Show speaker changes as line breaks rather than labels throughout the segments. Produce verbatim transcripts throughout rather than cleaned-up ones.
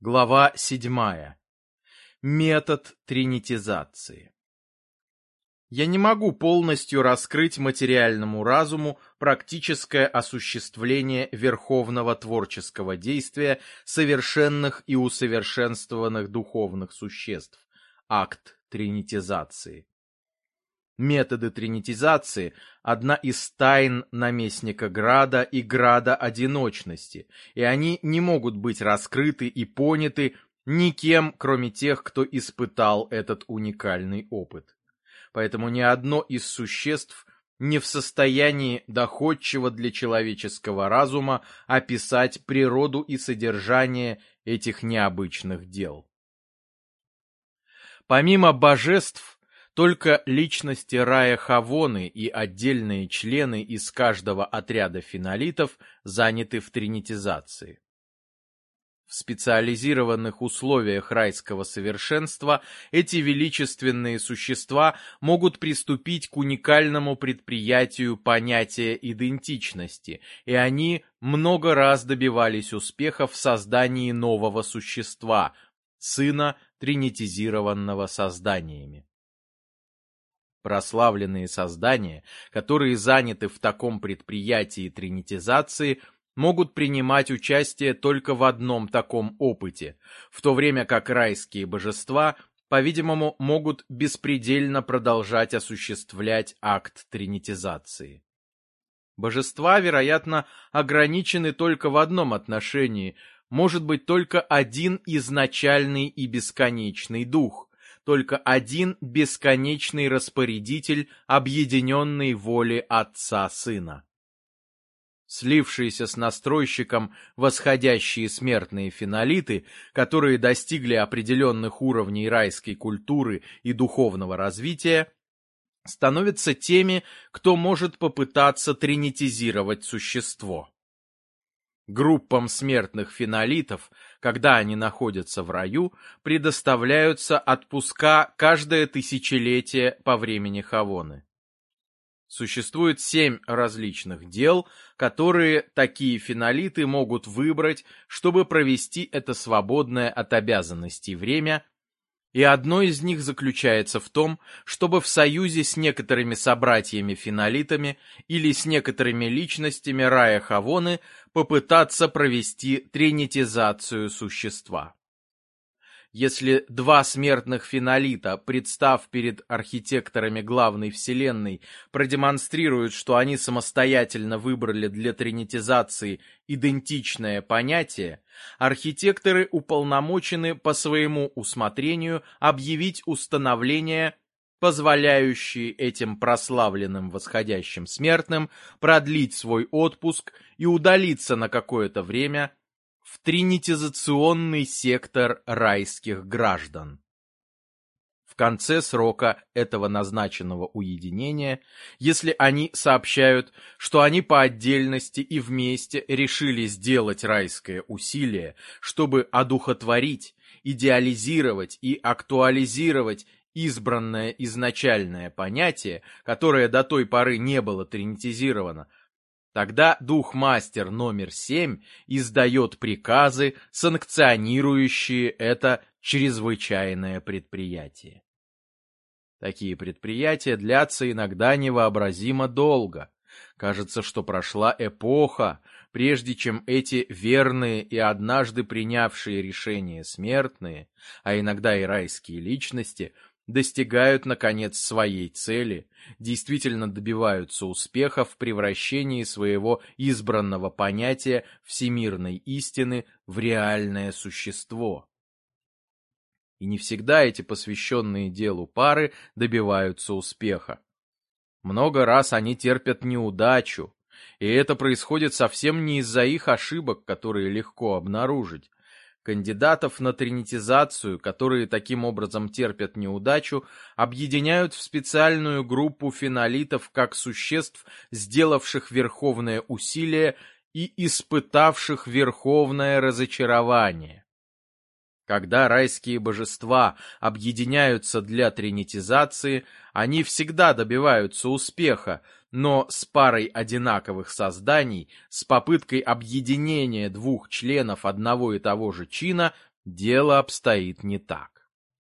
Глава седьмая. Метод тринитизации. Я не могу полностью раскрыть материальному разуму практическое осуществление верховного творческого действия совершенных и усовершенствованных духовных существ, акт тринитизации. Методы тринитизации – одна из тайн наместника Града и Града одиночности, и они не могут быть раскрыты и поняты никем, кроме тех, кто испытал этот уникальный опыт. Поэтому ни одно из существ не в состоянии доходчиво для человеческого разума описать природу и содержание этих необычных дел. Помимо божеств, только личности рая Хавоны и отдельные члены из каждого отряда фенолитов заняты в тринитизации. В специализированных условиях райского совершенства эти величественные существа могут приступить к уникальному предприятию понятия идентичности, и они много раз добивались успеха в создании нового существа, сына, тринитизированного созданиями. Прославленные создания, которые заняты в таком предприятии тринитизации, могут принимать участие только в одном таком опыте, в то время как райские божества, по-видимому, могут беспредельно продолжать осуществлять акт тринитизации. Божества, вероятно, ограничены только в одном отношении, может быть только один изначальный и бесконечный дух, только один бесконечный распорядитель объединенной воли Отца-Сына. Слившиеся с настройщиком восходящие смертные фенолиты, которые достигли определенных уровней райской культуры и духовного развития, становятся теми, кто может попытаться тринитизировать существо. Группам смертных фенолитов, когда они находятся в раю, предоставляются отпуска каждое тысячелетие по времени Хавоны. Существует семь различных дел, которые такие фенолиты могут выбрать, чтобы провести это свободное от обязанностей время, и одно из них заключается в том, чтобы в союзе с некоторыми собратьями-фенолитами или с некоторыми личностями рая Хавоны попытаться провести тринитизацию существа. Если два смертных фенолита, представ перед архитекторами главной вселенной, продемонстрируют, что они самостоятельно выбрали для тринитизации идентичное понятие, архитекторы уполномочены по своему усмотрению объявить установления, позволяющие этим прославленным восходящим смертным продлить свой отпуск и удалиться на какое-то время в тринитизационный сектор райских граждан. В конце срока этого назначенного уединения, если они сообщают, что они по отдельности и вместе решили сделать райское усилие, чтобы одухотворить, идеализировать и актуализировать избранное изначальное понятие, которое до той поры не было тринитизировано, тогда дух-мастер номер семь издает приказы, санкционирующие это чрезвычайное предприятие. Такие предприятия длятся иногда невообразимо долго. Кажется, что прошла эпоха, прежде чем эти верные и однажды принявшие решение смертные, а иногда и райские личности, достигают, наконец, своей цели, действительно добиваются успеха в превращении своего избранного понятия всемирной истины в реальное существо. И не всегда эти посвященные делу пары добиваются успеха. Много раз они терпят неудачу, и это происходит совсем не из-за их ошибок, которые легко обнаружить. Кандидатов на тринитизацию, которые таким образом терпят неудачу, объединяют в специальную группу фенолитов как существ, сделавших верховное усилие и испытавших верховное разочарование. Когда райские божества объединяются для тринитизации, они всегда добиваются успеха, но с парой одинаковых созданий, с попыткой объединения двух членов одного и того же чина, Дело обстоит не так.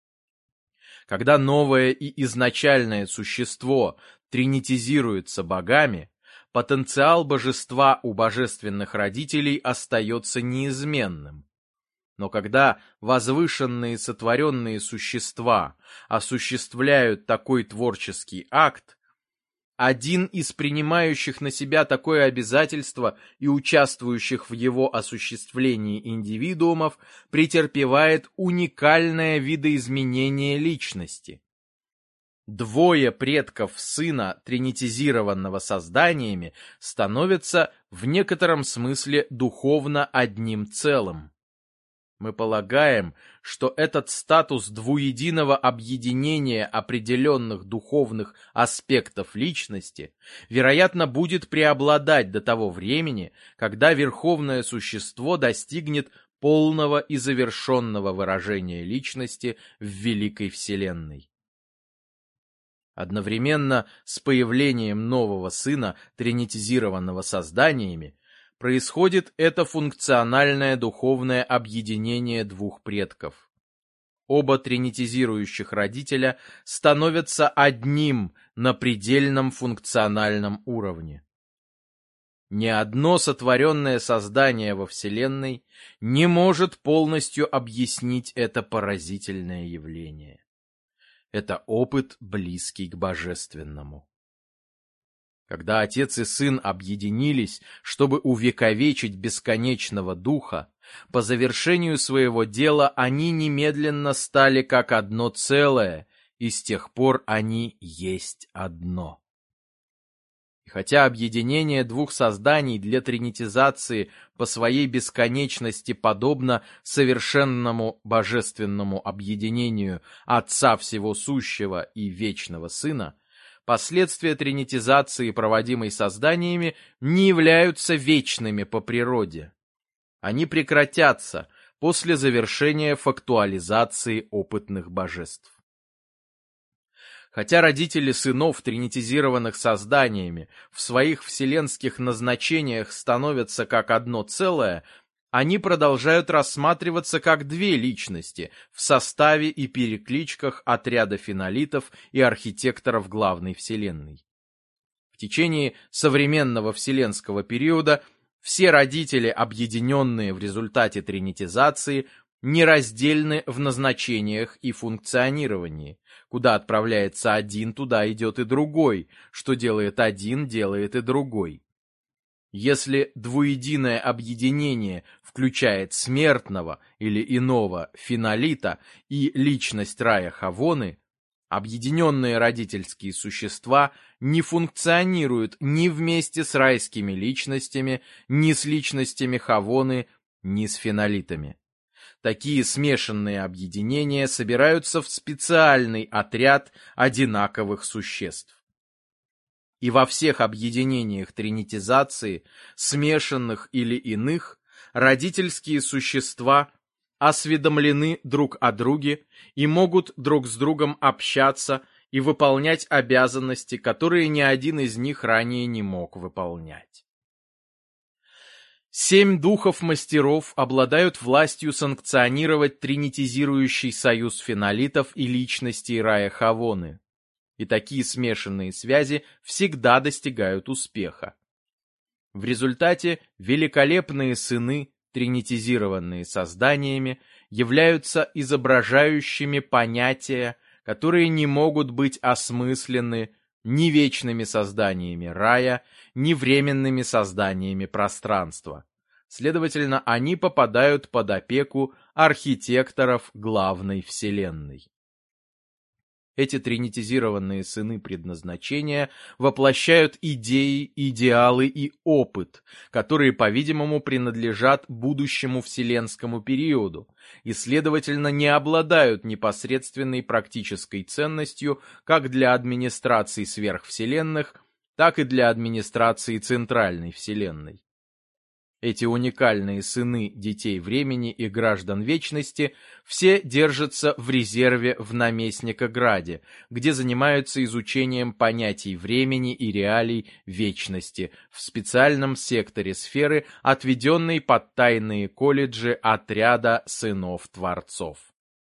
Когда новое и изначальное существо тринитизируется богами, потенциал божества у божественных родителей остается неизменным. Но когда возвышенные сотворенные существа осуществляют такой творческий акт, один из принимающих на себя такое обязательство и участвующих в его осуществлении индивидуумов претерпевает уникальное видоизменение личности. Двое предков сына, тринитизированного созданиями, становятся в некотором смысле духовно одним целым. Мы полагаем, что этот статус двуединого объединения определенных духовных аспектов личности, вероятно, будет преобладать до того времени, когда Верховное Существо достигнет полного и завершенного выражения личности в Великой Вселенной. Одновременно с появлением нового сына, тринитизированного созданиями, происходит это функциональное духовное объединение двух предков. Оба тринитизирующих родителя становятся одним на предельном функциональном уровне. Ни одно сотворенное создание во Вселенной не может полностью объяснить это поразительное явление. Это опыт, близкий к божественному. Когда отец и сын объединились, чтобы увековечить бесконечного духа, по завершению своего дела они немедленно стали как одно целое, и с тех пор они есть одно. И хотя объединение двух созданий для тринитизации по своей бесконечности подобно совершенному божественному объединению Отца Всего Сущего и Вечного Сына, последствия тринитизации, проводимой созданиями, не являются вечными по природе. Они прекратятся после завершения фактуализации опытных божеств. Хотя родители сынов, тринитизированных созданиями, в своих вселенских назначениях становятся как одно целое, они продолжают рассматриваться как две личности в составе и перекличках отряда фенолитов и архитекторов главной вселенной. В течение современного вселенского периода все родители, объединенные в результате тринитизации, нераздельны в назначениях и функционировании. Куда отправляется один, туда идет и другой, что делает один, делает и другой. Если двуединое объединение включает смертного или иного фенолита и личность рая Хавоны, объединенные родительские существа не функционируют ни вместе с райскими личностями, ни с личностями Хавоны, ни с фенолитами. Такие смешанные объединения собираются в специальный отряд одинаковых существ. И во всех объединениях тринитизации, смешанных или иных, родительские существа осведомлены друг о друге и могут друг с другом общаться и выполнять обязанности, которые ни один из них ранее не мог выполнять. Семь духов-мастеров обладают властью санкционировать тринитизирующий союз фенолитов и личностей рая Хавоны. И такие смешанные связи всегда достигают успеха. В результате великолепные сыны, тринитизированные созданиями, являются изображающими понятия, которые не могут быть осмыслены ни вечными созданиями рая, ни временными созданиями пространства. Следовательно, они попадают под опеку архитекторов главной вселенной. Эти тринитизированные сыны предназначения воплощают идеи, идеалы и опыт, которые, по-видимому, принадлежат будущему вселенскому периоду и, следовательно, не обладают непосредственной практической ценностью как для администрации сверхвселенных, так и для администрации центральной вселенной. Эти уникальные сыны детей времени и граждан вечности все держатся в резерве в Наместникограде, где занимаются изучением понятий времени и реалий вечности в специальном секторе сферы, отведенной под тайные колледжи отряда сынов-творцов.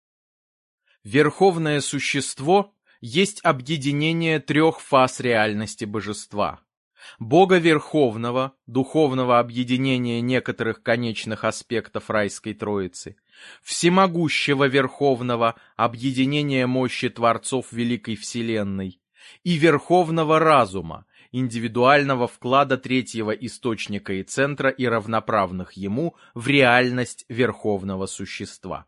Верховное существо есть объединение трех фаз реальности божества. Бога Верховного, духовного объединения некоторых конечных аспектов райской Троицы, Всемогущего Верховного, объединения мощи Творцов Великой Вселенной, и Верховного Разума, индивидуального вклада третьего источника и центра и равноправных ему в реальность Верховного Существа.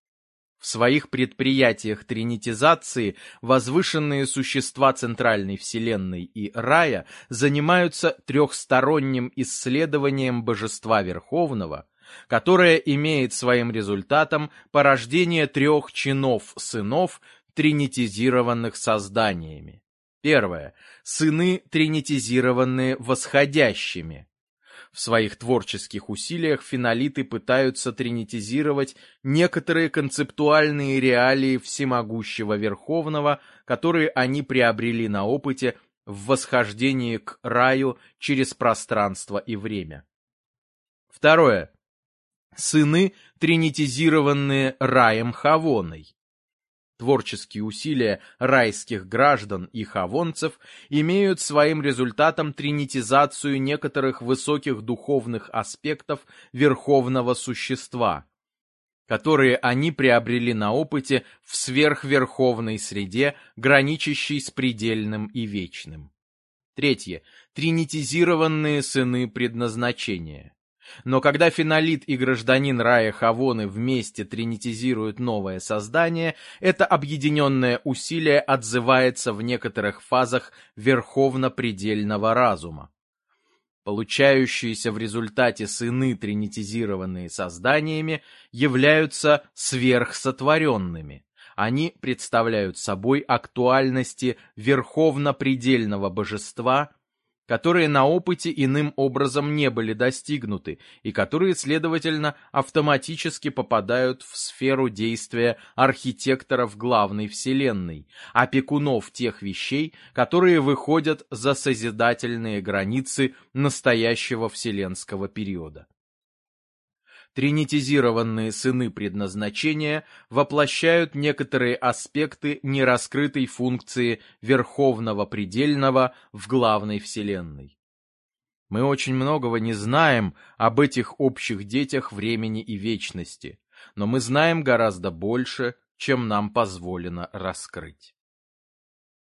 В своих предприятиях тринитизации возвышенные существа Центральной Вселенной и Рая занимаются трехсторонним исследованием Божества Верховного, которое имеет своим результатом порождение трех чинов сынов, тринитизированных созданиями. Первое. Сыны, тринитизированные восходящими. В своих творческих усилиях фенолиты пытаются тринитизировать некоторые концептуальные реалии всемогущего Верховного, которые они приобрели на опыте в восхождении к раю через пространство и время. Второе. Сыны, тринитизированные раем Хавоной. Творческие усилия райских граждан и хавонцев имеют своим результатом тринитизацию некоторых высоких духовных аспектов Верховного Существа, которые они приобрели на опыте в сверхверховной среде, граничащей с предельным и вечным. Третье. Тринитизированные сыны предназначения. Но когда фенолит и гражданин рая Хавоны вместе тринитизируют новое создание, это объединенное усилие отзывается в некоторых фазах верховно-предельного разума. Получающиеся в результате сыны, тринитизированные созданиями, являются сверхсотворенными. Они представляют собой актуальности верховно-предельного божества, которые на опыте иным образом не были достигнуты и которые, следовательно, автоматически попадают в сферу действия архитекторов главной вселенной, опекунов тех вещей, которые выходят за созидательные границы настоящего вселенского периода. Тринитизированные сыны предназначения воплощают некоторые аспекты нераскрытой функции Верховного Предельного в главной Вселенной. Мы очень многого не знаем об этих общих детях времени и вечности, но мы знаем гораздо больше, чем нам позволено раскрыть.